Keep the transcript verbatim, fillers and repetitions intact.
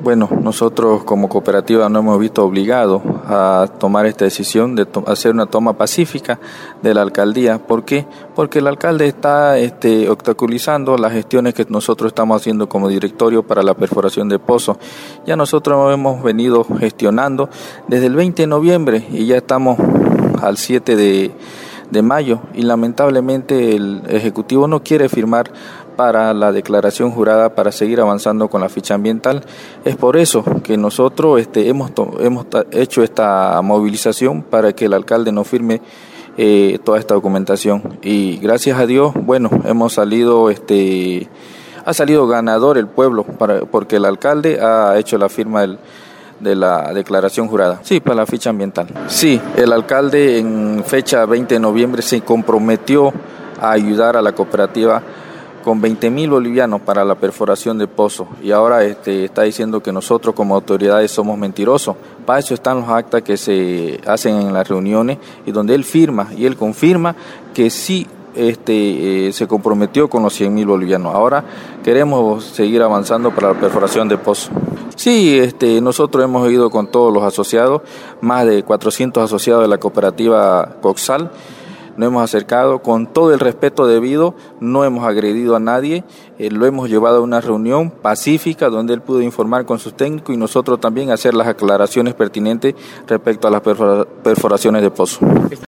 Bueno, nosotros como cooperativa nos hemos visto obligados a tomar esta decisión de to- hacer una toma pacífica de la alcaldía. ¿Por qué? Porque el alcalde está este, obstaculizando las gestiones que nosotros estamos haciendo como directorio para la perforación de pozos. Ya nosotros hemos venido gestionando desde el veinte de noviembre y ya estamos al siete de mayo y lamentablemente el Ejecutivo no quiere firmar para la declaración jurada para seguir avanzando con la ficha ambiental. Es por eso que nosotros este, hemos, to- hemos ta- hecho esta movilización para que el alcalde nos firme eh, toda esta documentación y gracias a Dios, bueno, hemos salido, este, ha salido ganador el pueblo para, porque el alcalde ha hecho la firma del de la declaración jurada. Sí, para la ficha ambiental. Sí, el alcalde en fecha veinte de noviembre se comprometió a ayudar a la cooperativa con veinte mil bolivianos para la perforación de pozos y ahora este, está diciendo que nosotros como autoridades somos mentirosos. Para eso están los actas que se hacen en las reuniones y donde él firma y él confirma que sí este, eh, se comprometió con los cien mil bolivianos. Ahora queremos seguir avanzando para la perforación de pozos. Sí, este, nosotros hemos ido con todos los asociados, más de cuatrocientos asociados de la cooperativa Coxal. Nos hemos acercado con todo el respeto debido, no hemos agredido a nadie, eh, lo hemos llevado a una reunión pacífica donde él pudo informar con sus técnicos y nosotros también hacer las aclaraciones pertinentes respecto a las perfora- perforaciones de pozo.